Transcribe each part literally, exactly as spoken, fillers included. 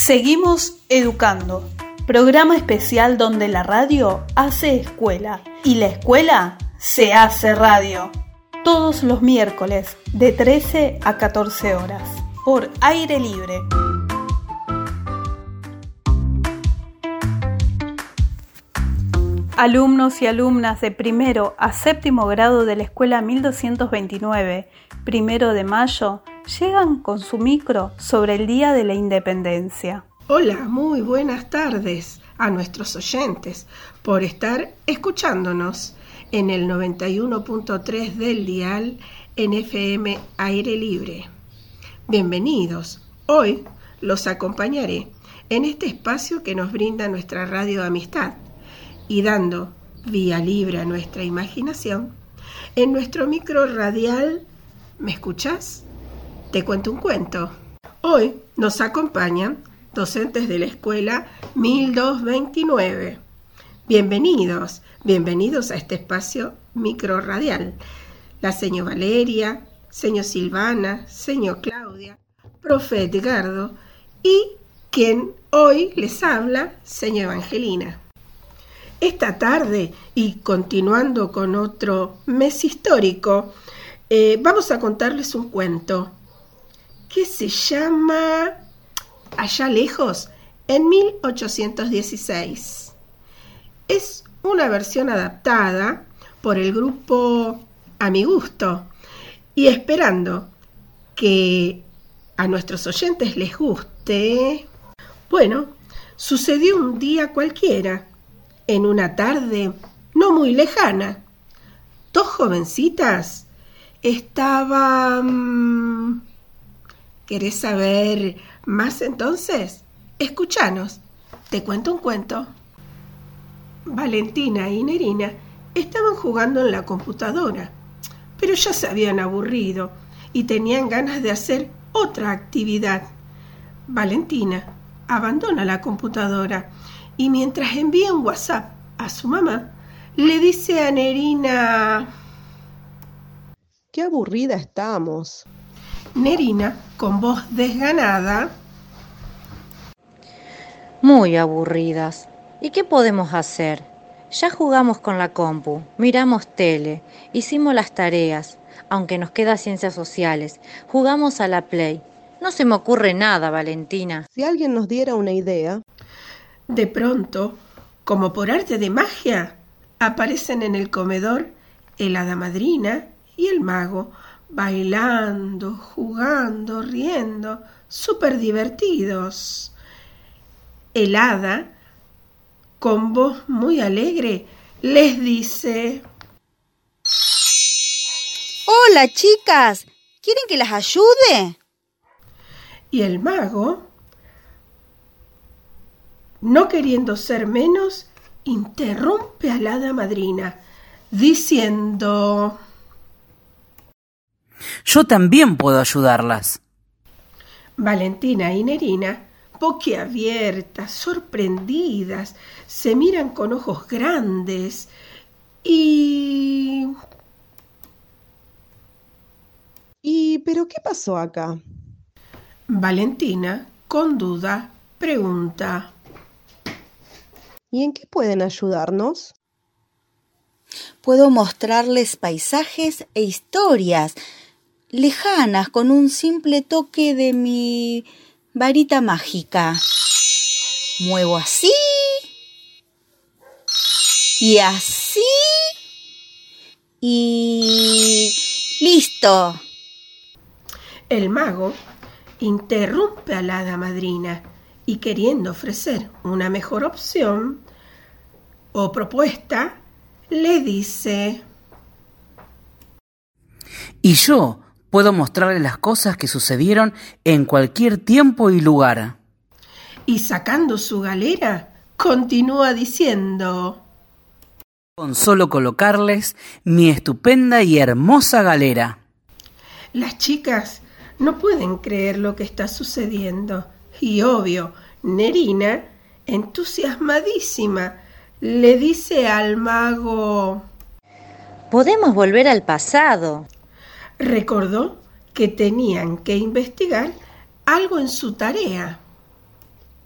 Seguimos educando, programa especial donde la radio hace escuela y la escuela se hace radio. Todos los miércoles de trece a catorce horas por Aire Libre. Alumnos y alumnas de primero a séptimo grado de la Escuela mil doscientos veintinueve, primero de mayo, llegan con su micro sobre el Día de la Independencia. Hola, muy buenas tardes a nuestros oyentes por estar escuchándonos en el noventa y uno punto tres del dial en F M Aire Libre. Bienvenidos, hoy los acompañaré en este espacio que nos brinda nuestra radio Amistad y dando vía libre a nuestra imaginación, en nuestro micro radial ¿Me escuchás? Te cuento un cuento. Hoy nos acompañan docentes de la escuela mil doscientos veintinueve. Bienvenidos, bienvenidos a este espacio micro radial. La seño Valeria, seño Silvana, seño Claudia, profe Edgardo y quien hoy les habla, seño Evangelina. Esta tarde, y continuando con otro mes histórico, eh, vamos a contarles un cuento que se llama Allá lejos, en mil ochocientos dieciséis. Es una versión adaptada por el grupo A Mi Gusto, y esperando que a nuestros oyentes les guste, bueno, sucedió un día cualquiera, en una tarde no muy lejana. Dos jovencitas estaban... ¿Querés saber más entonces? Escúchanos, te cuento un cuento. Valentina y Nerina estaban jugando en la computadora, pero ya se habían aburrido y tenían ganas de hacer otra actividad. Valentina abandona la computadora y mientras envía un WhatsApp a su mamá, le dice a Nerina: ¡Qué aburrida estamos! Nerina, con voz desganada: Muy aburridas. ¿Y qué podemos hacer? Ya jugamos con la compu, miramos tele, hicimos las tareas, aunque nos queda ciencias sociales, jugamos a la Play. No se me ocurre nada, Valentina. Si alguien nos diera una idea. De pronto, como por arte de magia, aparecen en el comedor el hada madrina y el mago, bailando, jugando, riendo, súper divertidos. El hada, con voz muy alegre, les dice: ¡Hola, chicas! ¿Quieren que las ayude? Y el mago, no queriendo ser menos, interrumpe al hada madrina, diciendo: Yo también puedo ayudarlas. Valentina y Nerina, boquiabiertas, sorprendidas, se miran con ojos grandes y... ¿Y pero qué pasó acá? Valentina, con duda, pregunta: ¿Y en qué pueden ayudarnos? Puedo mostrarles paisajes e historias lejanas con un simple toque de mi varita mágica. Muevo así y así y ¡listo! El mago interrumpe a la hada madrina y, queriendo ofrecer una mejor opción o propuesta, le dice: Y yo puedo mostrarles las cosas que sucedieron en cualquier tiempo y lugar. Y sacando su galera, continúa diciendo: Con solo colocarles mi estupenda y hermosa galera. Las chicas no pueden creer lo que está sucediendo. Y obvio, Nerina, entusiasmadísima, le dice al mago: Podemos volver al pasado. Recordó que tenían que investigar algo en su tarea.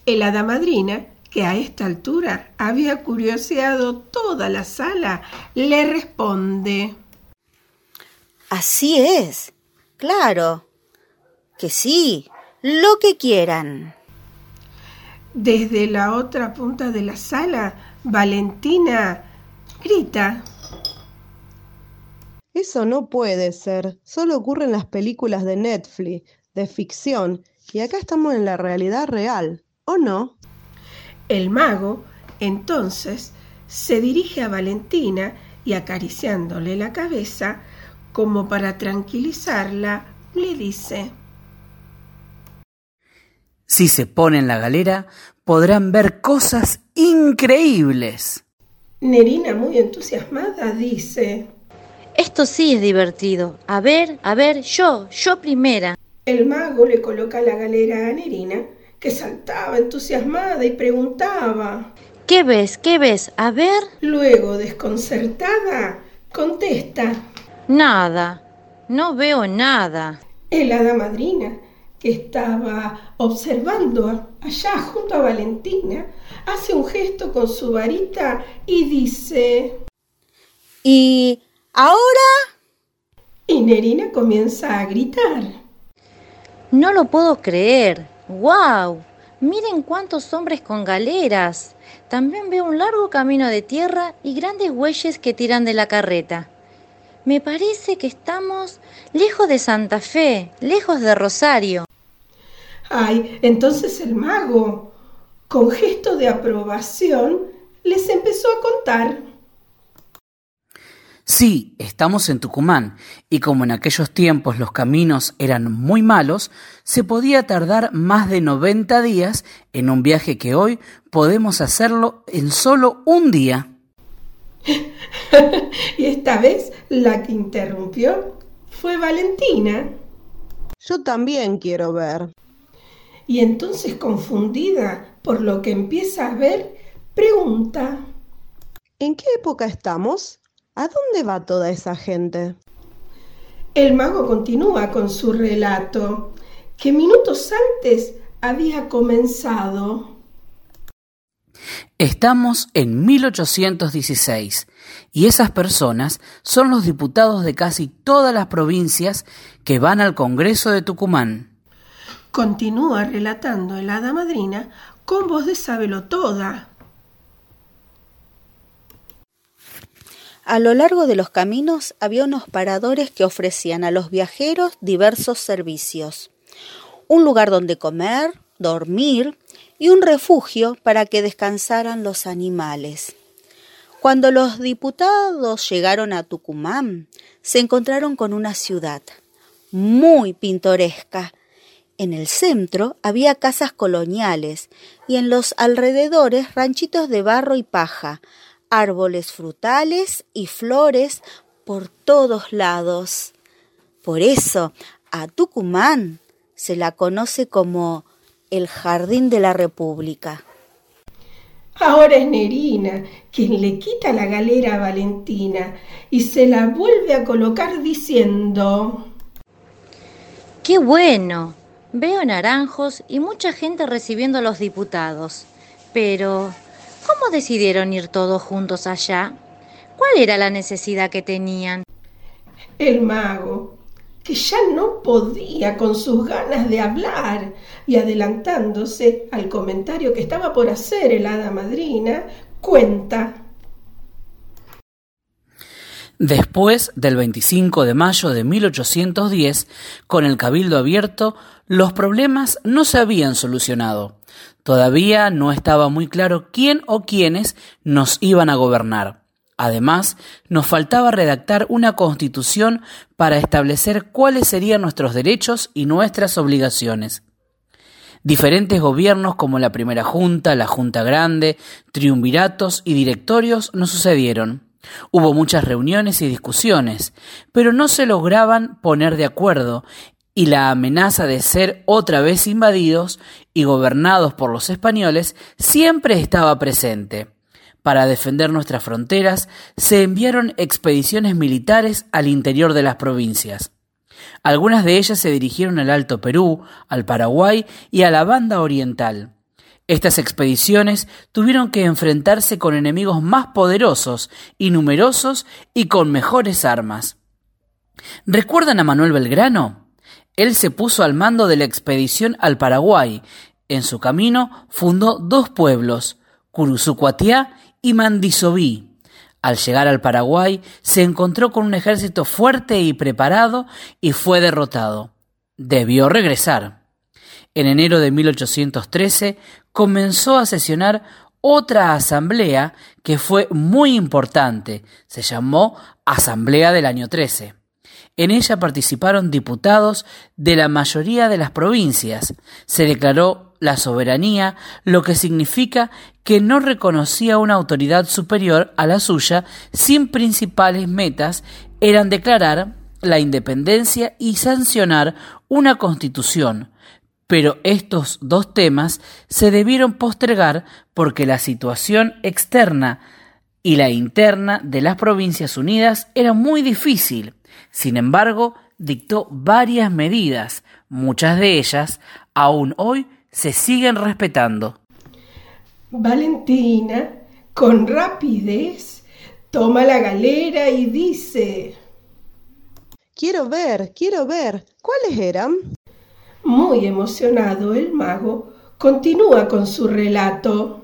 El hada madrina, que a esta altura había curioseado toda la sala, le responde: Así es, claro, que sí, lo que quieran. Desde la otra punta de la sala, Valentina grita: Eso no puede ser, solo ocurre en las películas de Netflix, de ficción, y acá estamos en la realidad real, ¿o no? El mago, entonces, se dirige a Valentina y acariciándole la cabeza, como para tranquilizarla, le dice: Si se ponen la galera, podrán ver cosas increíbles. Nerina, muy entusiasmada, dice: Esto sí es divertido. A ver, a ver, yo, yo primera. El mago le coloca la galera a Nerina, que saltaba entusiasmada y preguntaba. ¿Qué ves? ¿Qué ves? A ver. Luego, desconcertada, contesta: Nada, no veo nada. El hada madrina, que estaba observando allá junto a Valentina, hace un gesto con su varita y dice: ¿Y ahora? Y Nerina comienza a gritar: No lo puedo creer. ¡Guau! Miren cuántos hombres con galeras. También veo un largo camino de tierra y grandes bueyes que tiran de la carreta. Me parece que estamos lejos de Santa Fe, lejos de Rosario. Ay, entonces el mago, con gesto de aprobación, les empezó a contar. Sí, estamos en Tucumán, y como en aquellos tiempos los caminos eran muy malos, se podía tardar más de noventa días en un viaje que hoy podemos hacerlo en solo un día. Y esta vez la que interrumpió fue Valentina. Yo también quiero ver. Y entonces, confundida por lo que empieza a ver, pregunta: ¿En qué época estamos? ¿A dónde va toda esa gente? El mago continúa con su relato, que minutos antes había comenzado. Estamos en mil ochocientos dieciséis, y esas personas son los diputados de casi todas las provincias que van al Congreso de Tucumán. Continúa relatando el hada madrina con voz de sabelotoda. A lo largo de los caminos había unos paradores que ofrecían a los viajeros diversos servicios. Un lugar donde comer, dormir y un refugio para que descansaran los animales. Cuando los diputados llegaron a Tucumán, se encontraron con una ciudad muy pintoresca. En el centro había casas coloniales y en los alrededores ranchitos de barro y paja, árboles frutales y flores por todos lados. Por eso, a Tucumán se la conoce como el Jardín de la República. Ahora es Nerina quien le quita la galera a Valentina y se la vuelve a colocar diciendo: ¡Qué bueno! Veo naranjos y mucha gente recibiendo a los diputados. Pero, ¿cómo decidieron ir todos juntos allá? ¿Cuál era la necesidad que tenían? El mago, que ya no podía con sus ganas de hablar, y adelantándose al comentario que estaba por hacer el hada madrina, cuenta: Después del veinticinco de mayo de mil ochocientos diez, con el cabildo abierto, los problemas no se habían solucionado. Todavía no estaba muy claro quién o quiénes nos iban a gobernar. Además, nos faltaba redactar una constitución para establecer cuáles serían nuestros derechos y nuestras obligaciones. Diferentes gobiernos como la Primera Junta, la Junta Grande, triunviratos y directorios nos sucedieron. Hubo muchas reuniones y discusiones, pero no se lograban poner de acuerdo y la amenaza de ser otra vez invadidos y gobernados por los españoles siempre estaba presente. Para defender nuestras fronteras se enviaron expediciones militares al interior de las provincias. Algunas de ellas se dirigieron al Alto Perú, al Paraguay y a la Banda Oriental. Estas expediciones tuvieron que enfrentarse con enemigos más poderosos y numerosos y con mejores armas. ¿Recuerdan a Manuel Belgrano? Él se puso al mando de la expedición al Paraguay. En su camino fundó dos pueblos, Curuzucuatiá y Mandisobí. Al llegar al Paraguay, se encontró con un ejército fuerte y preparado y fue derrotado. Debió regresar. En enero de mil ochocientos trece comenzó a sesionar otra asamblea que fue muy importante. Se llamó Asamblea del Año trece. En ella participaron diputados de la mayoría de las provincias. Se declaró la soberanía, lo que significa que no reconocía una autoridad superior a la suya, sin principales metas eran declarar la independencia y sancionar una constitución. Pero estos dos temas se debieron postergar porque la situación externa y la interna de las Provincias Unidas era muy difícil. Sin embargo, dictó varias medidas, muchas de ellas aún hoy se siguen respetando. Valentina, con rapidez, toma la galera y dice: Quiero ver, quiero ver, ¿cuáles eran? Muy emocionado, el mago continúa con su relato.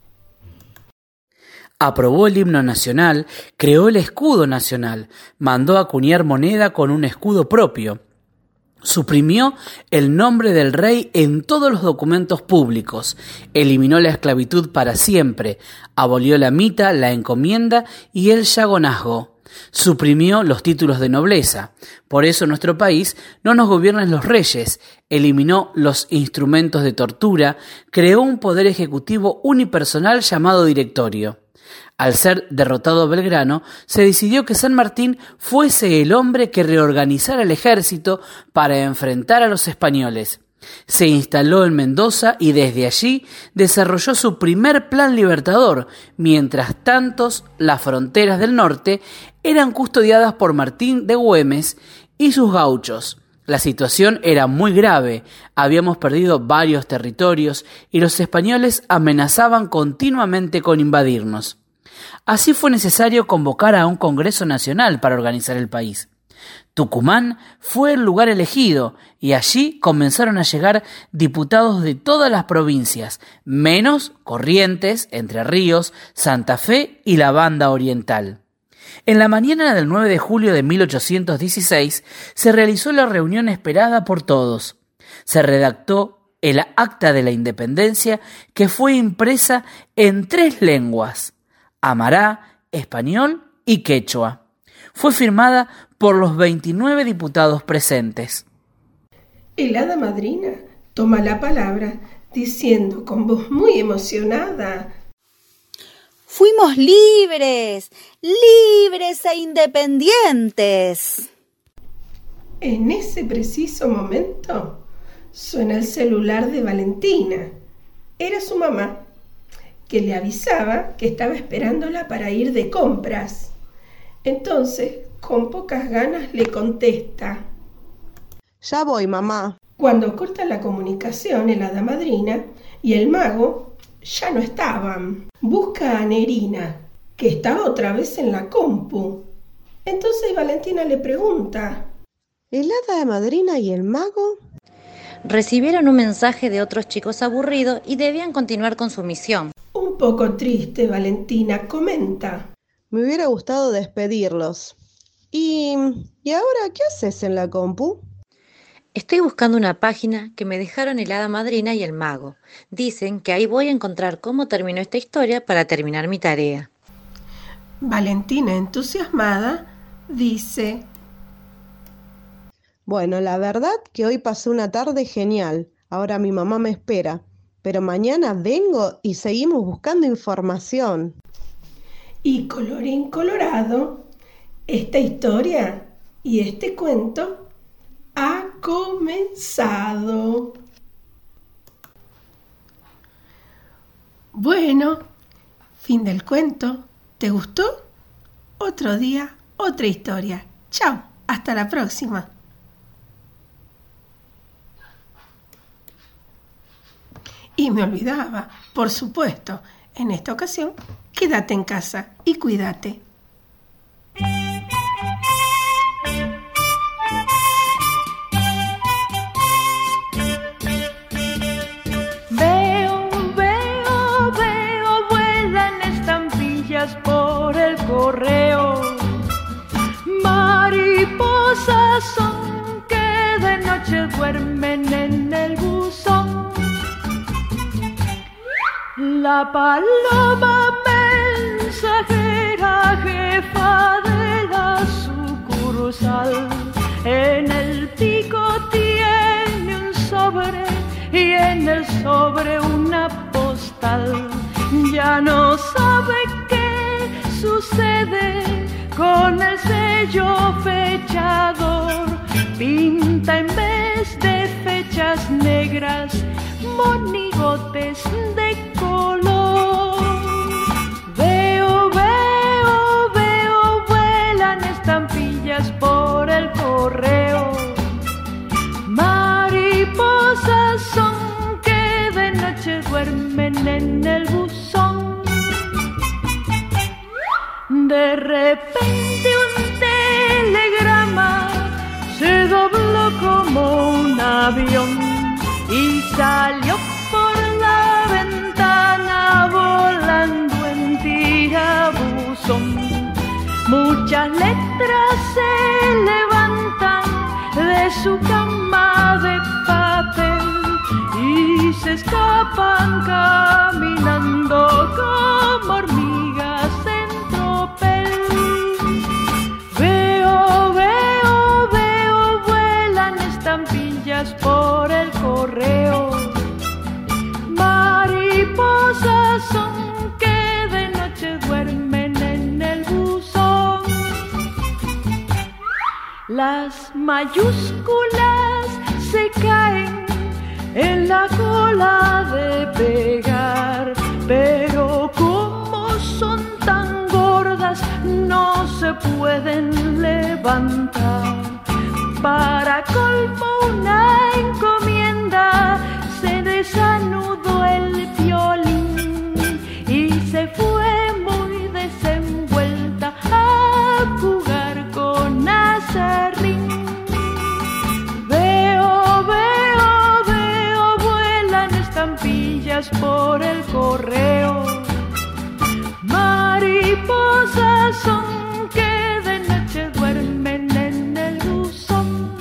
Aprobó el himno nacional, creó el escudo nacional, mandó acuñar moneda con un escudo propio. Suprimió el nombre del rey en todos los documentos públicos, eliminó la esclavitud para siempre, abolió la mita, la encomienda y el yagonazgo. Suprimió los títulos de nobleza. Por eso en nuestro país no nos gobiernan los reyes. Eliminó los instrumentos de tortura. Creó un poder ejecutivo unipersonal llamado directorio. Al ser derrotado Belgrano, se decidió que San Martín fuese el hombre que reorganizara el ejército para enfrentar a los españoles. Se instaló en Mendoza y desde allí desarrolló su primer plan libertador, mientras tantos las fronteras del norte eran custodiadas por Martín de Güemes y sus gauchos. La situación era muy grave, habíamos perdido varios territorios y los españoles amenazaban continuamente con invadirnos. Así fue necesario convocar a un Congreso Nacional para organizar el país. Tucumán fue el lugar elegido y allí comenzaron a llegar diputados de todas las provincias, menos Corrientes, Entre Ríos, Santa Fe y la Banda Oriental. En la mañana del nueve de julio de mil ochocientos dieciséis se realizó la reunión esperada por todos. Se redactó el Acta de la Independencia, que fue impresa en tres lenguas: amará, español y quechua. Fue firmada por los veintinueve diputados presentes. El hada madrina toma la palabra diciendo con voz muy emocionada: ¡Fuimos libres, libres e independientes! En ese preciso momento suena el celular de Valentina. Era su mamá, que le avisaba que estaba esperándola para ir de compras. Entonces, con pocas ganas, le contesta: Ya voy, mamá. Cuando corta la comunicación, el hada madrina y el mago ya no estaban. Busca a Nerina, que estaba otra vez en la compu. Entonces Valentina le pregunta: ¿El hada madrina y el mago? Recibieron un mensaje de otros chicos aburridos y debían continuar con su misión. Un poco triste, Valentina comenta: Me hubiera gustado despedirlos. ¿Y, ¿y ahora qué haces en la compu? Estoy buscando una página que me dejaron el hada madrina y el mago. Dicen que ahí voy a encontrar cómo terminó esta historia para terminar mi tarea. Valentina, entusiasmada, dice: Bueno, la verdad que hoy pasé una tarde genial. Ahora mi mamá me espera. Pero mañana vengo y seguimos buscando información. Y colorín colorado, esta historia y este cuento ha comenzado. Bueno, fin del cuento. ¿Te gustó? Otro día, otra historia. Chao, hasta la próxima. Y me olvidaba, por supuesto, en esta ocasión, quédate en casa y cuídate. Veo, veo, veo, vuelan estampillas por el correo. Mariposas son que de noche duermen en el buzón. La paloma mensajera, jefa de la sucursal, en el pico tiene un sobre y en el sobre una postal. Ya no sabe qué sucede con el sello fechador. Pinta en vez de fechas negras monigotes de color. Veo, veo, veo, vuelan estampillas por el correo. Mariposas son que de noche duermen en el buzón. De repente un telegrama se dobló como un avión y salió por la ventana volando en tirabuzón. Muchas letras se levantan de su cama de papel y se escapan caminando como hormigas en tropel. Veo, veo, veo, vuelan estampillas por el correo. Mariposas son que de noche duermen en el buzón. Las mayúsculas se caen en la cola de pegar, pero como son tan gordas no se pueden levantar. Para colmo una encomienda se desanudó el violín y se fue muy desenvuelta a jugar con acerrín. Veo, veo, veo, vuelan estampillas por el correo. Mariposas son que de noche duermen en el buzón.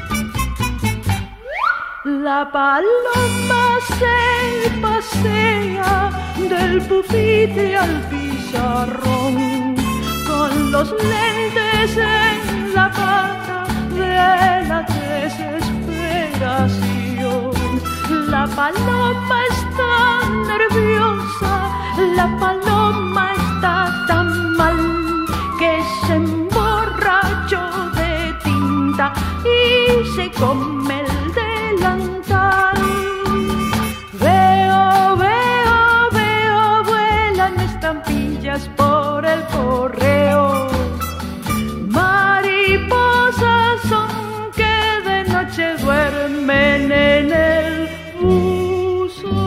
La paloma se pasea del pupitre al pizarrón con los lentes en la pata de la desesperación. La paloma está nerviosa, la paloma está tan mal que se emborrachó de tinta y se come el delantal. Veo, veo, veo, vuelan estampillas por el correo. Mariposas son que de noche duermen en el buzón.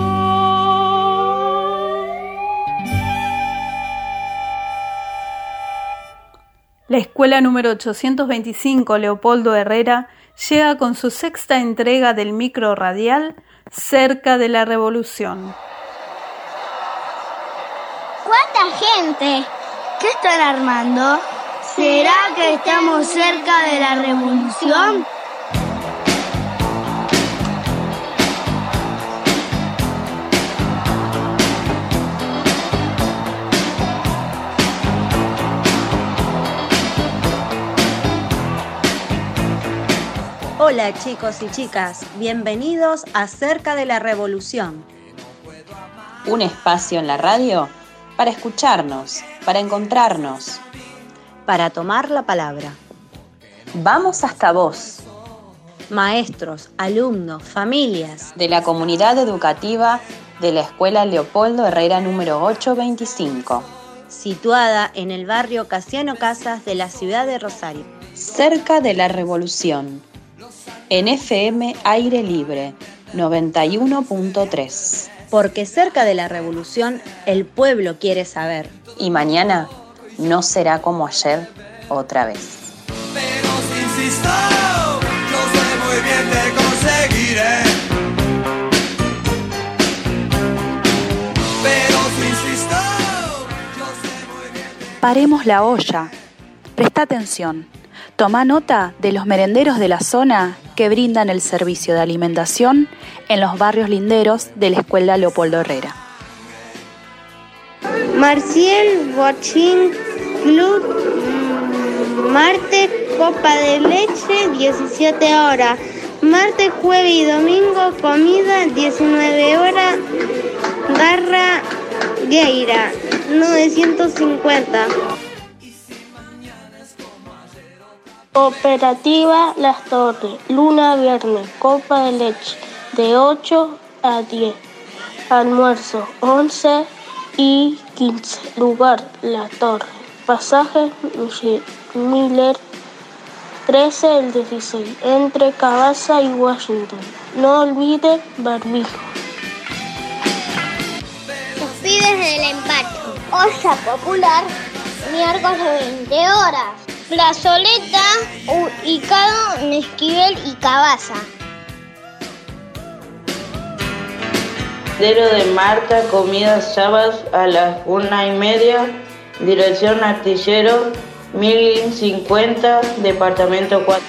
La escuela número ochocientos veinticinco Leopoldo Herrera llega con su sexta entrega del micro radial Cerca de la Revolución. ¿Cuánta gente? ¿Qué están armando? ¿Será que estamos cerca de la revolución? Hola chicos y chicas, bienvenidos a Cerca de la Revolución. Un espacio en la radio para escucharnos, para encontrarnos, para tomar la palabra. Vamos hasta vos. Maestros, alumnos, familias de la comunidad educativa de la Escuela Leopoldo Herrera número ochocientos veinticinco, situada en el barrio Casiano Casas de la ciudad de Rosario. Cerca de la Revolución, en F M Aire Libre noventa y uno punto tres. porque cerca de la revolución el pueblo quiere saber. Y mañana no será como ayer otra vez. Pero si insisto, yo sé muy bien te conseguiré. Pero si insisto, yo sé muy bien te... Paremos la olla. Presta atención. Toma nota de los merenderos de la zona que brindan el servicio de alimentación en los barrios linderos de la Escuela Leopoldo Herrera. Marciel, Bochín, Club, martes, copa de leche, diecisiete horas. Martes, jueves y domingo, comida, diecinueve horas. Garra Gueira, novecientos cincuenta. Cooperativa Las Torres, luna viernes, copa de leche, de ocho a diez. Almuerzo, once y quince. Lugar, La Torre. Pasaje, Miller, trece al dieciséis, entre Cabaza y Washington. No olvide barbijo. Los pibes del empacho. Olla popular, miércoles veinte horas. Plazoleta, ubicado en Esquivel y Cabaza. Dero de Marta, comidas sábados a las una y media, dirección Artillero, mil cincuenta, departamento cuatro.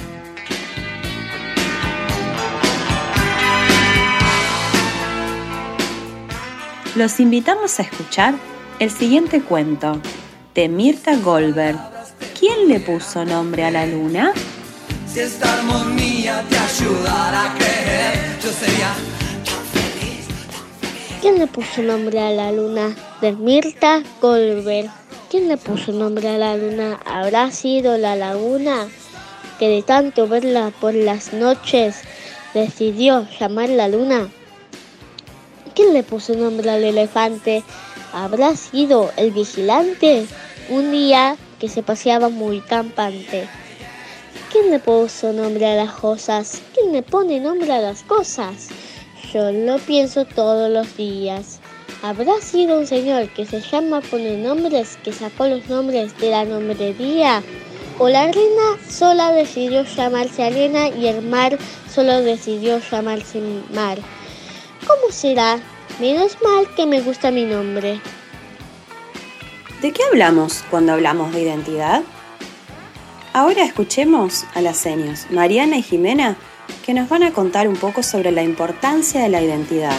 Los invitamos a escuchar el siguiente cuento de Mirta Goldberg. ¿Quién le puso nombre a la luna? Si esta armonía te ayudara a creer, yo sería tan feliz, tan feliz. ¿Quién le puso nombre a la luna? De Mirta Goldberg. ¿Quién le puso nombre a la luna? ¿Habrá sido la laguna que de tanto verla por las noches decidió llamar la luna? ¿Quién le puso nombre al elefante? ¿Habrá sido el vigilante? Un día que se paseaba muy campante. ¿Quién le puso nombre a las cosas? ¿Quién le pone nombre a las cosas? Yo lo pienso todos los días. ¿Habrá sido un señor que se llama Pone Nombres, que sacó los nombres de la nombrería? ¿O la arena sola decidió llamarse arena y el mar solo decidió llamarse mar? ¿Cómo será? Menos mal que me gusta mi nombre. ¿De qué hablamos cuando hablamos de identidad? Ahora escuchemos a las señas Mariana y Jimena, que nos van a contar un poco sobre la importancia de la identidad.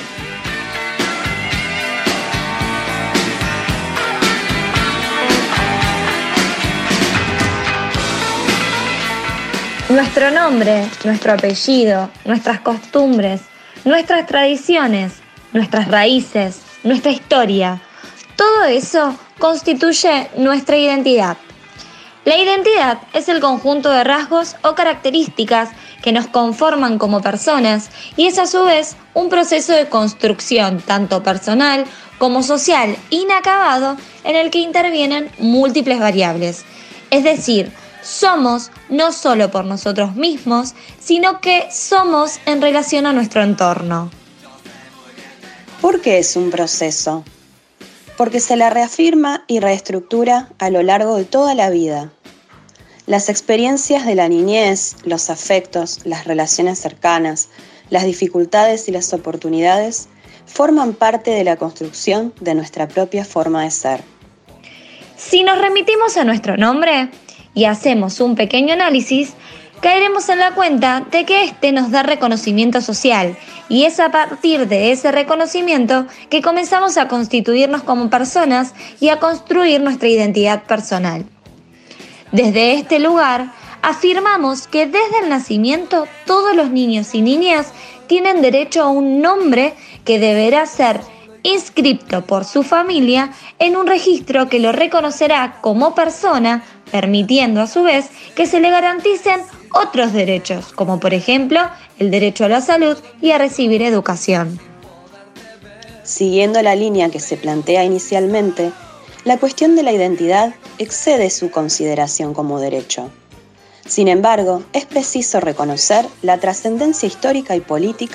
Nuestro nombre, nuestro apellido, nuestras costumbres, nuestras tradiciones, nuestras raíces, nuestra historia, todo eso constituye nuestra identidad. La identidad es el conjunto de rasgos o características que nos conforman como personas y es a su vez un proceso de construcción tanto personal como social inacabado en el que intervienen múltiples variables. Es decir, somos no solo por nosotros mismos, sino que somos en relación a nuestro entorno. ¿Por qué es un proceso? Porque se la reafirma y reestructura a lo largo de toda la vida. Las experiencias de la niñez, los afectos, las relaciones cercanas, las dificultades y las oportunidades forman parte de la construcción de nuestra propia forma de ser. Si nos remitimos a nuestro nombre y hacemos un pequeño análisis, caeremos en la cuenta de que este nos da reconocimiento social y es a partir de ese reconocimiento que comenzamos a constituirnos como personas y a construir nuestra identidad personal. Desde este lugar, afirmamos que desde el nacimiento todos los niños y niñas tienen derecho a un nombre que deberá ser inscripto por su familia en un registro que lo reconocerá como persona, permitiendo a su vez que se le garanticen otros derechos, como por ejemplo el derecho a la salud y a recibir educación. Siguiendo la línea que se plantea inicialmente, la cuestión de la identidad excede su consideración como derecho. Sin embargo, es preciso reconocer la trascendencia histórica y política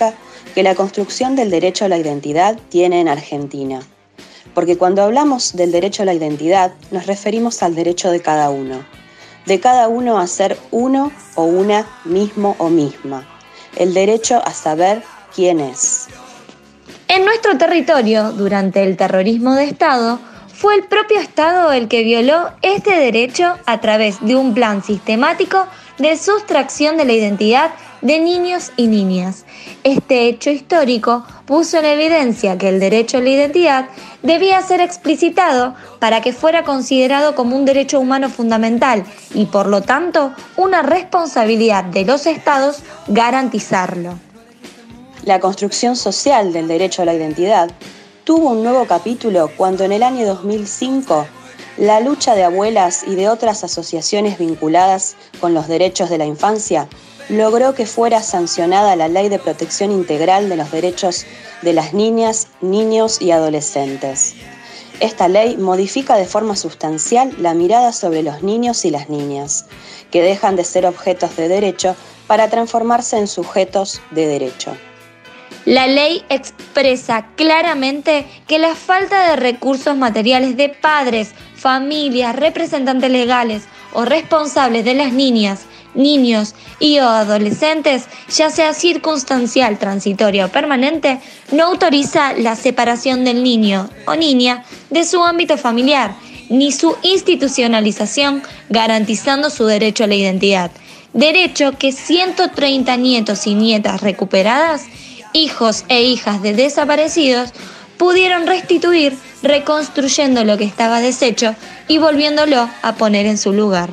que la construcción del derecho a la identidad tiene en Argentina. Porque cuando hablamos del derecho a la identidad, nos referimos al derecho de cada uno. De cada uno a ser uno o una mismo o misma. El derecho a saber quién es. En nuestro territorio, durante el terrorismo de Estado, fue el propio Estado el que violó este derecho a través de un plan sistemático de sustracción de la identidad de niños y niñas. Este hecho histórico puso en evidencia que el derecho a la identidad debía ser explicitado para que fuera considerado como un derecho humano fundamental y, por lo tanto, una responsabilidad de los Estados garantizarlo. La construcción social del derecho a la identidad tuvo un nuevo capítulo cuando en el año dos mil cinco la lucha de abuelas y de otras asociaciones vinculadas con los derechos de la infancia logró que fuera sancionada la Ley de Protección Integral de los Derechos de las Niñas, Niños y Adolescentes. Esta ley modifica de forma sustancial la mirada sobre los niños y las niñas, que dejan de ser objetos de derecho para transformarse en sujetos de derecho. La ley expresa claramente que la falta de recursos materiales de padres, familias, representantes legales o responsables de las niñas, niños y o adolescentes, ya sea circunstancial, transitoria o permanente, no autoriza la separación del niño o niña de su ámbito familiar, ni su institucionalización, garantizando su derecho a la identidad. Derecho que ciento treinta nietos y nietas recuperadas, hijos e hijas de desaparecidos, pudieron restituir, reconstruyendo lo que estaba deshecho y volviéndolo a poner en su lugar.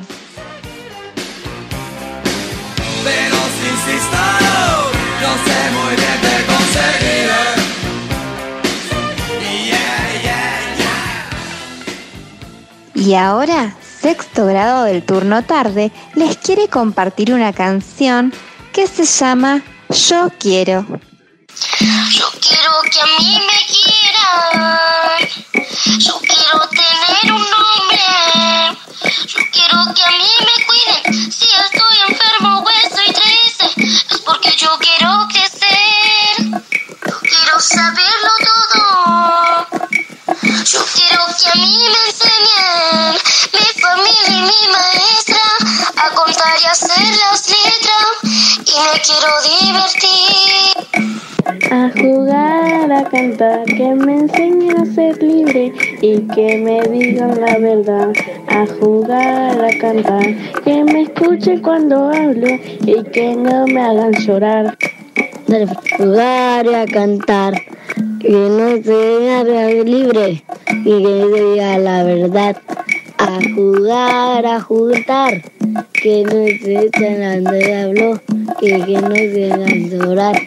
Pero si insisto, no sé muy bien qué conseguir. Yeah, yeah, yeah. Y ahora, sexto grado del turno tarde les quiere compartir una canción que se llama Yo Quiero. Yo quiero que a mí me quieran, yo quiero tener un nombre, yo quiero que a mí me cuiden, si estoy enfermo o estoy triste, es porque yo quiero crecer, yo quiero saberlo todo, yo quiero que a mí me enseñen, mi familia y mi maestra, a contar y hacer las letras, y me quiero divertir. A jugar, a cantar, que me enseñen a ser libre y que me digan la verdad. A jugar, a cantar, que me escuchen cuando hablo y que no me hagan llorar. A jugar y a cantar, que no se haga libre y que me diga la verdad. A jugar, a juntar, que no se echen a hablo y que no se hagan llorar.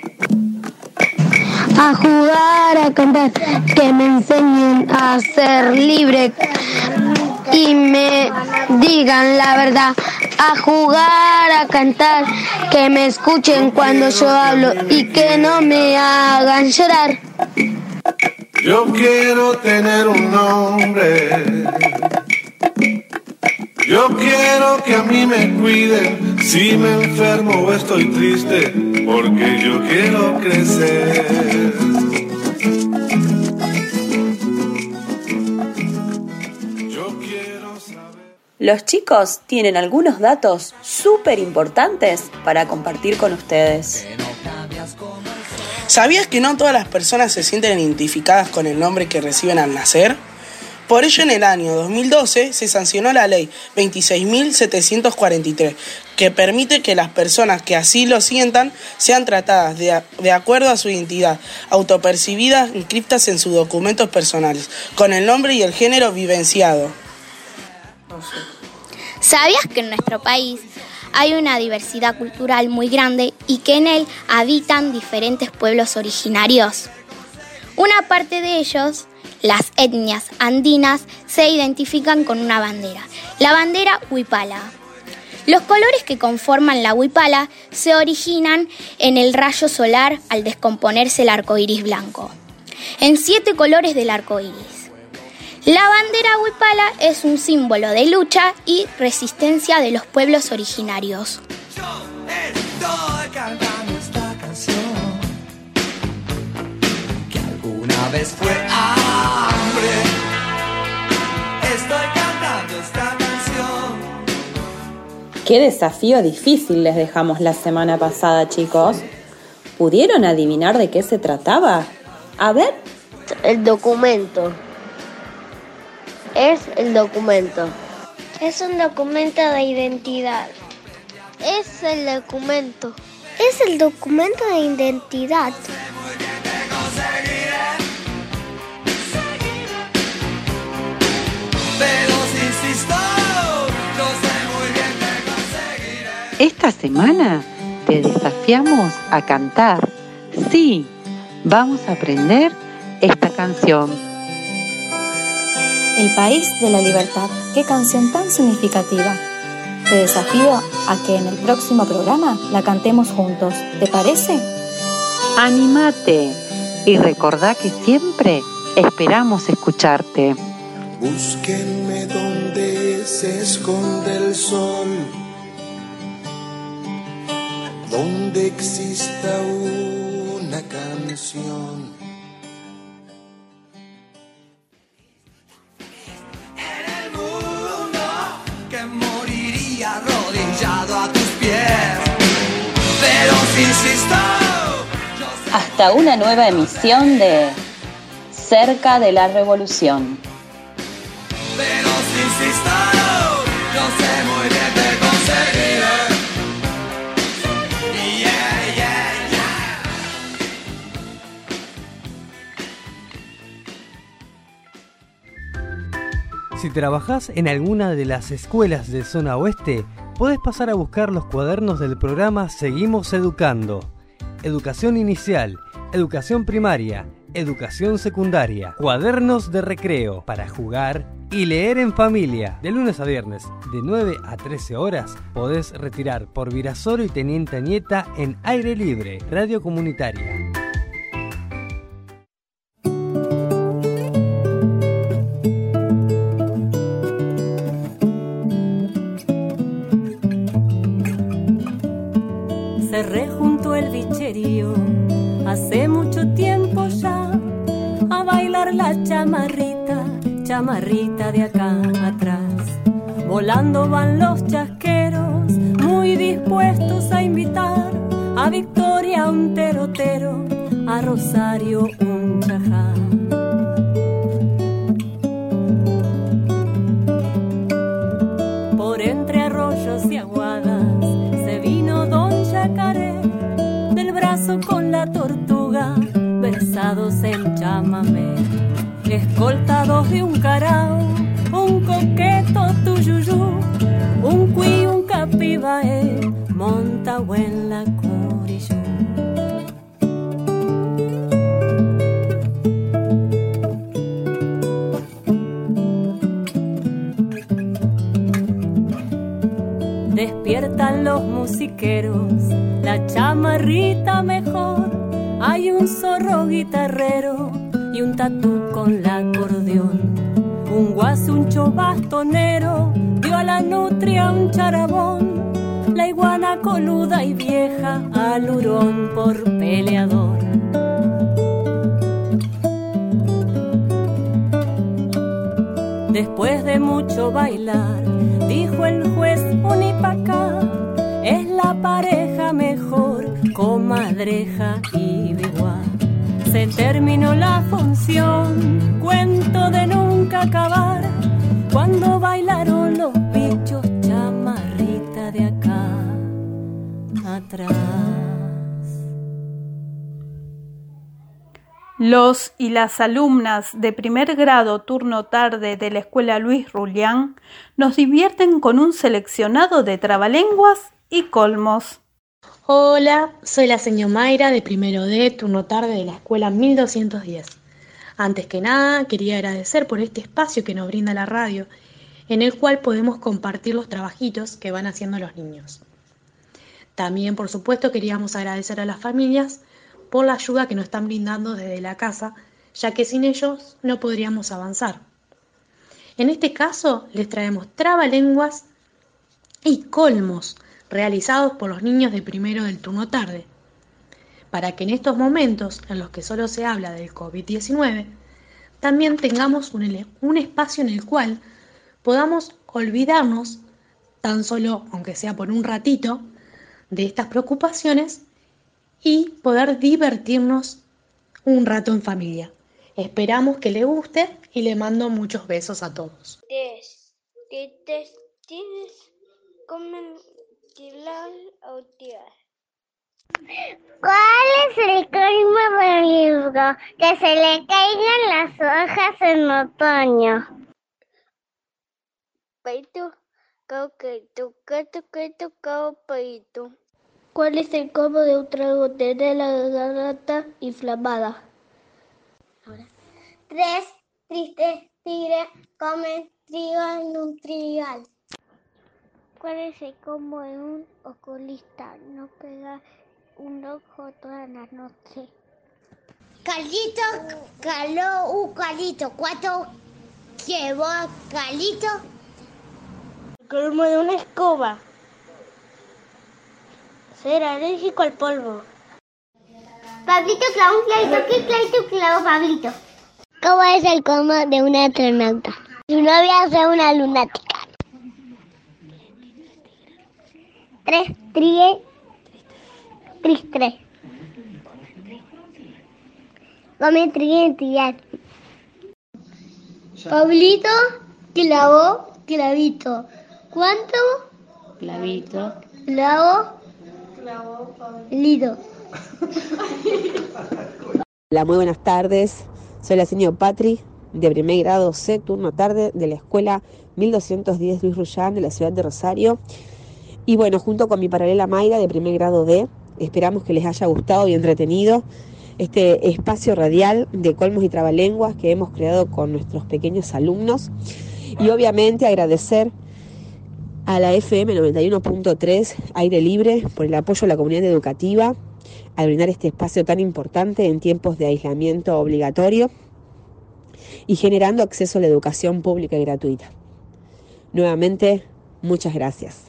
A jugar, a cantar, que me enseñen a ser libre y me digan la verdad. A jugar, a cantar, que me escuchen cuando yo hablo y que no me hagan llorar. Yo quiero tener un nombre, yo quiero que a mí me cuiden si me enfermo o estoy triste, porque yo quiero crecer. Yo quiero saber. Los chicos tienen algunos datos súper importantes para compartir con ustedes. ¿Sabías que no todas las personas se sienten identificadas con el nombre que reciben al nacer? Por ello, en el año dos mil doce se sancionó la ley veintiséis mil setecientos cuarenta y tres, que permite que las personas que así lo sientan sean tratadas de, a, de acuerdo a su identidad, autopercibidas, inscritas en sus documentos personales, con el nombre y el género vivenciado. ¿Sabías que en nuestro país hay una diversidad cultural muy grande y que en él habitan diferentes pueblos originarios? Una parte de ellos, las etnias andinas, se identifican con una bandera, la bandera huipala. Los colores que conforman la huipala se originan en el rayo solar al descomponerse el arco iris blanco, en siete colores del arco iris. La bandera huipala es un símbolo de lucha y resistencia de los pueblos originarios. Yo estoy cantando esta canción vez fue hambre. Estoy cantando esta canción. Qué desafío difícil les dejamos la semana pasada, chicos. ¿Pudieron adivinar de qué se trataba? A ver. El documento. Es el documento. Es un documento de identidad. Es el documento. Es el documento de identidad. Pero si insisto, yo sé muy bien que conseguiré. Esta semana te desafiamos a cantar. Sí, vamos a aprender esta canción. El país de la libertad, qué canción tan significativa. Te desafío a que en el próximo programa la cantemos juntos. ¿Te parece? ¡Anímate! Y recordá que siempre esperamos escucharte. Búsquenme donde se esconde el sol, donde exista una canción. Arrodillado a tus pies, pero si insisto, Hasta una nueva emisión de Cerca de la Revolución. Pero si insisto, yo sé muy bien que conseguiré. Yeah, yeah, yeah. Si trabajás en alguna de las escuelas de zona oeste, podés pasar a buscar los cuadernos del programa Seguimos Educando. Educación inicial, educación primaria, educación secundaria, cuadernos de recreo para jugar y leer en familia. De lunes a viernes, de nueve a trece horas, podés retirar por Virasoro y Teniente Añeta en Aire Libre, Radio Comunitaria. Cerré junto el bicherío hace mucho tiempo ya a bailar la chamarrita, chamarrita de acá atrás. Volando van los chasqueros, muy dispuestos a invitar a Victoria un terotero, a Rosario un chajá. Por entre arroyos y aguadas se vino Don Yacaré, del brazo con la tortuga, versados en chamamé, escoltados de un carao, un coqueto tuyuyú, un cuí, un capibaé, montado en la curiyú. Despiertan los musiqueros, la chamarrita mejor. Hay un zorro guitarrero y un tatú con la acordeón. Un guasuncho bastonero dio a la nutria un charabón. La iguana coluda y vieja al hurón por peleador. Después de mucho bailar, dijo el juez Unipacá, es la pareja mejor, comadreja y biguá. Se terminó la función, cuento de nunca acabar, cuando bailaron los bichos chamarrita de acá atrás. Los y las alumnas de primer grado turno tarde de la Escuela Luis Rulián nos divierten con un seleccionado de trabalenguas y colmos. Hola, soy la señora Mayra de primero D, turno tarde de la Escuela mil doscientos diez. Antes que nada, quería agradecer por este espacio que nos brinda la radio, en el cual podemos compartir los trabajitos que van haciendo los niños. También, por supuesto, queríamos agradecer a las familias por la ayuda que nos están brindando desde la casa, ya que sin ellos no podríamos avanzar. En este caso, les traemos trabalenguas y colmos realizados por los niños de primero del turno tarde. para que en estos momentos en los que solo se habla del COVID diecinueve, también tengamos un, un espacio en el cual podamos olvidarnos, tan solo, aunque sea por un ratito, de estas preocupaciones y poder divertirnos un rato en familia. Esperamos que le guste y le mando muchos besos a todos. ¿Cuál es el clima peligro? Que se le caigan las hojas en otoño. Peito, cauqueito, queto, queto, cao, peito. ¿Cuál es el combo de un trago de la garganta inflamada? Ahora. Tres tristes tigres comen trigo en un trigal. ¿Cuál es el combo de un oculista? No pega un ojo toda la noche. Calito caló un calito. ¿Cuánto llevó calito? El colmo de una escoba. Ser alérgico al polvo. Pablito clavó un clavito. ¿Qué clavito clavó Pablito? ¿Cómo es el colmo de una astronauta? Su novia es una lunática. Tres tríes. Tristes. Come trigue trigal. Pablito clavó clavito. ¿Cuánto? Clavito. Clavo. Clavó Pablito. Hola, muy buenas tardes. Soy la señora Patri, de primer grado C, turno tarde, de la escuela mil doscientos diez Luis Rullán, de la ciudad de Rosario. Y bueno, junto con mi paralela Mayra, de primer grado D, esperamos que les haya gustado y entretenido este espacio radial de colmos y trabalenguas que hemos creado con nuestros pequeños alumnos. Y obviamente agradecer a la F M noventa y uno punto tres, Aire Libre, por el apoyo a la comunidad educativa, al brindar este espacio tan importante en tiempos de aislamiento obligatorio y generando acceso a la educación pública y gratuita. Nuevamente, muchas gracias.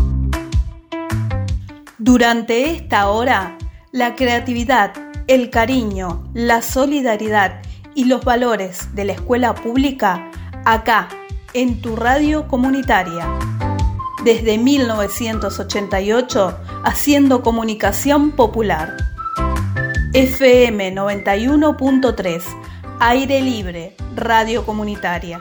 Durante esta hora, la creatividad, el cariño, la solidaridad y los valores de la escuela pública, acá, en tu radio comunitaria. Desde mil novecientos ochenta y ocho, haciendo comunicación popular. F M noventa y uno punto tres, Aire Libre, radio comunitaria.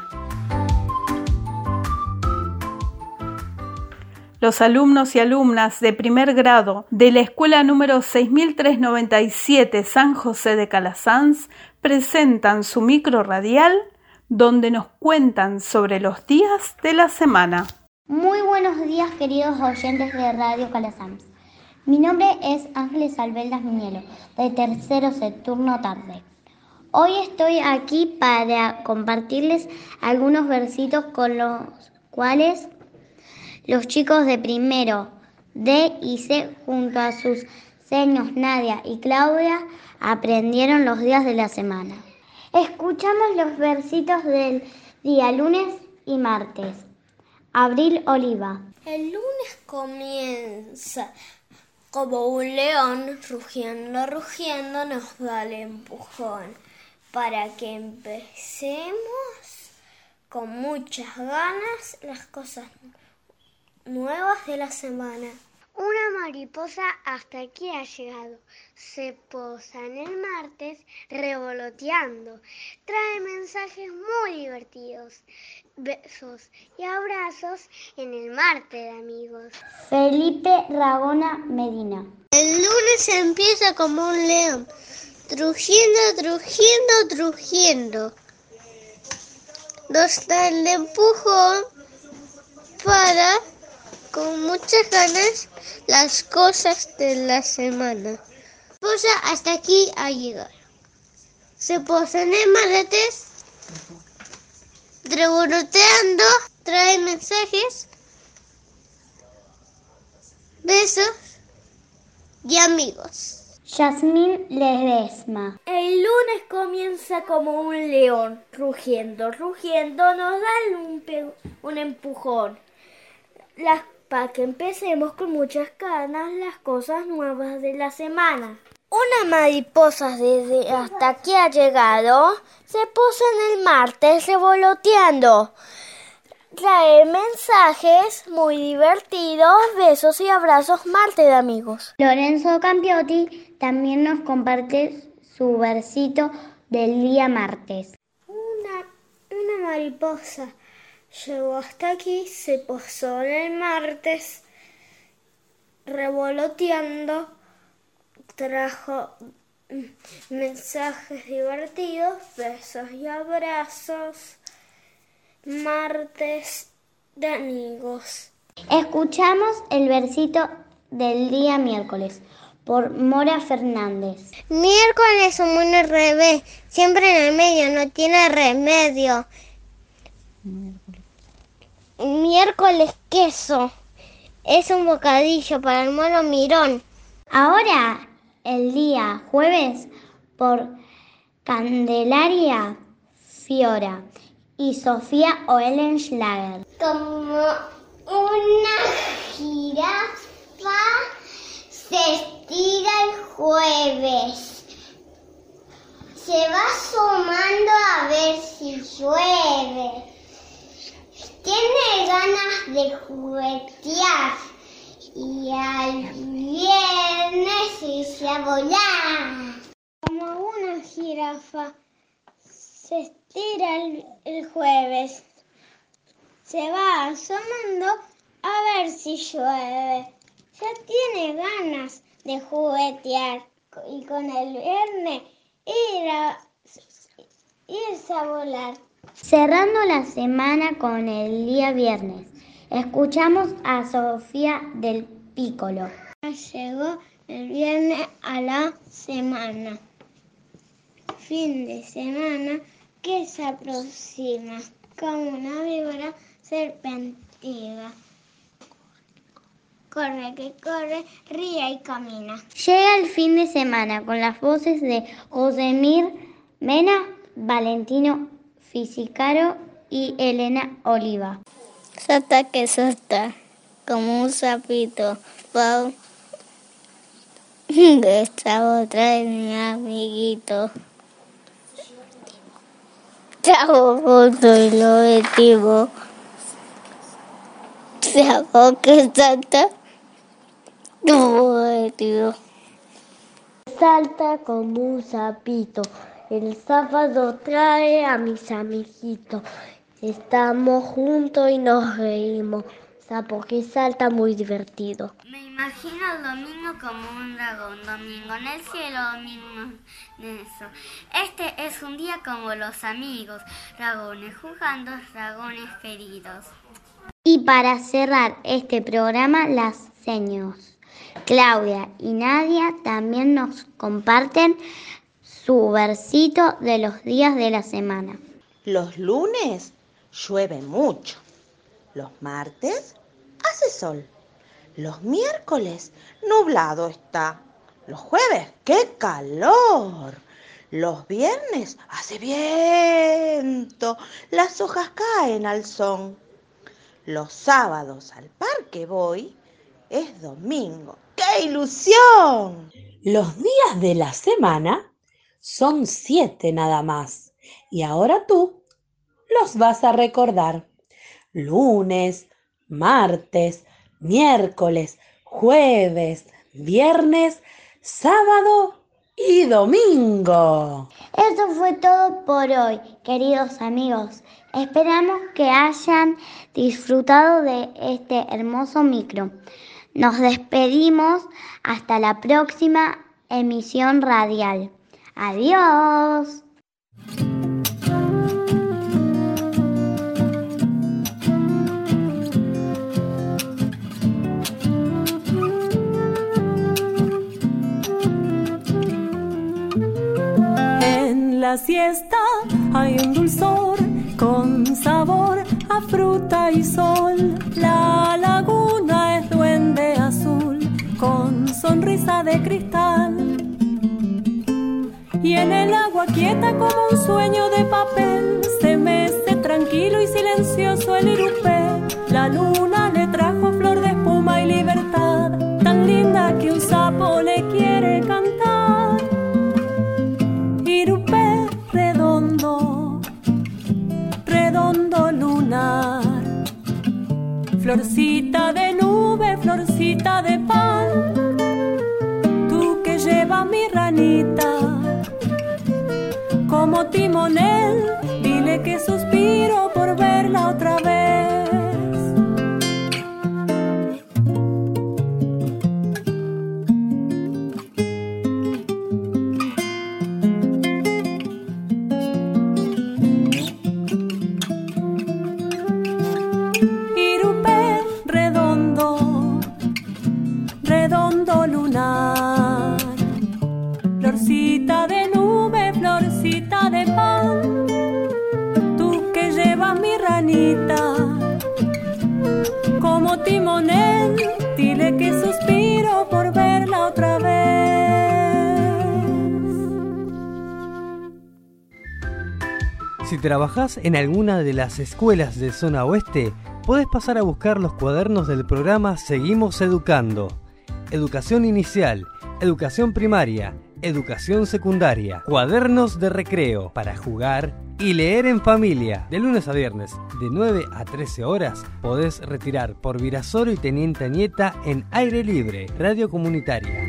Los alumnos y alumnas de primer grado de la escuela número seis mil trescientos noventa y siete San José de Calasanz presentan su micro radial donde nos cuentan sobre los días de la semana. Muy buenos días, queridos oyentes de Radio Calasanz. Mi nombre es Ángeles Albeldas Miñelo, de tercero C, turno tarde. Hoy estoy aquí para compartirles algunos versitos con los cuales los chicos de primero D y C, junto a sus seños Nadia y Claudia, aprendieron los días de la semana. Escuchamos los versitos del día lunes y martes. Abril Oliva. El lunes comienza como un león, rugiendo, rugiendo, nos da el empujón para que empecemos con muchas ganas las cosas nuevas de la semana. Una mariposa hasta aquí ha llegado, se posa en el martes revoloteando, trae mensajes muy divertidos, besos y abrazos en el martes, amigos. Felipe Ragona Medina. El lunes empieza como un león, trujiendo, trujiendo, trujiendo. Nos da el empujón para, con muchas ganas, las cosas de la semana. Posa hasta aquí a llegar. Se posa en el martes, revoloteando, trae mensajes, besos y amigos. Yasmín Ledesma. El lunes comienza como un león, rugiendo, rugiendo, nos da un, pe- un empujón. Las para que empecemos con muchas ganas las cosas nuevas de la semana. Una mariposa desde hasta aquí ha llegado, se puso en el martes revoloteando. Trae mensajes muy divertidos, besos y abrazos, martes de amigos. Lorenzo Campiotti también nos comparte su versito del día martes. Una, una mariposa llegó hasta aquí, se posó en el martes, revoloteando. Trajo mensajes divertidos, besos y abrazos, martes de amigos. Escuchamos el versito del día miércoles por Mora Fernández. Miércoles un mono al revés, siempre en el medio, no tiene remedio. Miércoles queso, es un bocadillo para el mono mirón. Ahora el día jueves por Candelaria Fiora y Sofía Oehlenschlager. Como una jirafa se estira el jueves. Se va asomando a ver si llueve. Tiene ganas de juguetear. Y al viernes irse a volar. Como una jirafa se estira el, el jueves, se va asomando a ver si llueve. Ya tiene ganas de juguetear y con el viernes ir a, irse a volar. Cerrando la semana con el día viernes, escuchamos a Sofía del Piccolo. Llegó el viernes a la semana, fin de semana que se aproxima como una víbora serpentina. Corre que corre, ríe y camina. Llega el fin de semana con las voces de Josemir Mena, Valentino Fisicaro y Elena Oliva. Salta que salta, como un sapito, wow. Esta otra de mi amiguito. Chavo, foto y lo objetivo. Chavo que salta, tu objetivo. Salta como un sapito, el sábado trae a mis amiguitos. Estamos juntos y nos reímos, sapo que salta muy divertido. Me imagino el domingo como un dragón, domingo en el cielo, domingo en eso. Este es un día como los amigos, dragones jugando, dragones queridos. Y para cerrar este programa, las seños Claudia y Nadia también nos comparten su versito de los días de la semana. Los lunes llueve mucho, los martes hace sol, los miércoles nublado está, los jueves ¡qué calor! Los viernes hace viento, las hojas caen al son. Los sábados al parque voy, es domingo, ¡qué ilusión! Los días de la semana son siete nada más, y ahora tú los vas a recordar. Lunes, martes, miércoles, jueves, viernes, sábado y domingo. Eso fue todo por hoy, queridos amigos. Esperamos que hayan disfrutado de este hermoso micro. Nos despedimos hasta la próxima emisión radial. Adiós. En la siesta hay un dulzor con sabor a fruta y sol. La laguna es duende azul con sonrisa de cristal. Y en el agua quieta como un sueño de papel se mece tranquilo y silencioso el irupé. La luna le trajo flor de espuma y libertad, tan linda que un sapo le quiere cantar. Florcita de nube, florcita de pan, tú que llevas mi ranita como timonel, dile que suspiro por verla otra vez. Florcita de nube, florcita de pan, tú que llevas mi ranita como timonel, dile que suspiro por verla otra vez. Si trabajás en alguna de las escuelas de zona oeste, podés pasar a buscar los cuadernos del programa Seguimos Educando. Educación inicial, educación primaria, educación secundaria, cuadernos de recreo para jugar y leer en familia. De lunes a viernes, de nueve a trece horas, podés retirar por Virasoro y Teniente Añeta en Aire Libre, Radio Comunitaria.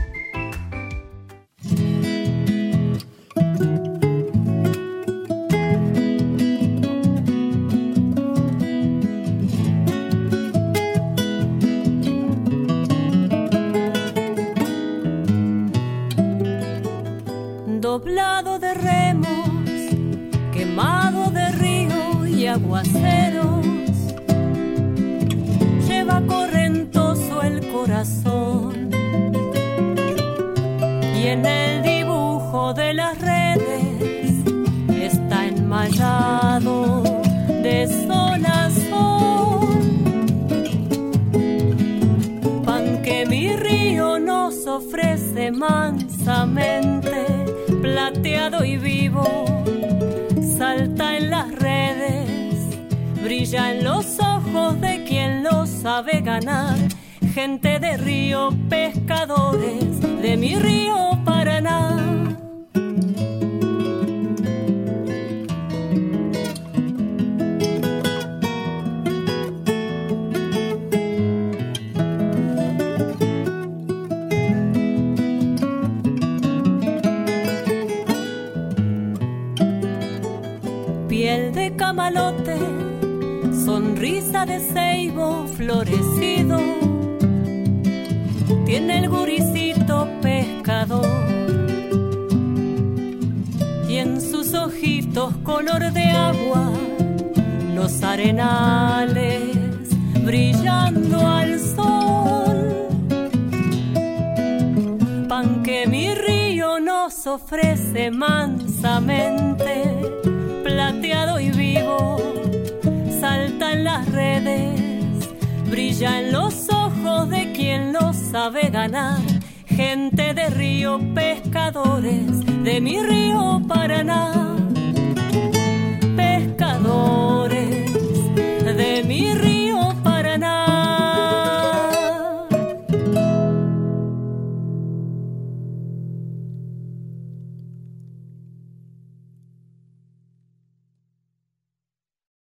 Doblado de remos, quemado de río y aguaceros, lleva correntoso el corazón, y en el dibujo de las redes está enmayado de sol a sol. Pan que mi río nos ofrece mansamente, plateado y vivo, salta en las redes, brilla en los ojos de quien lo sabe ganar. Gente de río, pescadores de mi río Paraná. Piel de camalote, sonrisa de ceibo florecido, tiene el guricito pescador, y en sus ojitos color de agua, los arenales brillando al sol. Pan que mi río nos ofrece mansamente, plateado y vivo, salta en las redes, brilla en los ojos de quien lo sabe ganar. Gente de río, pescadores de mi río Paraná. Pescadores de mi río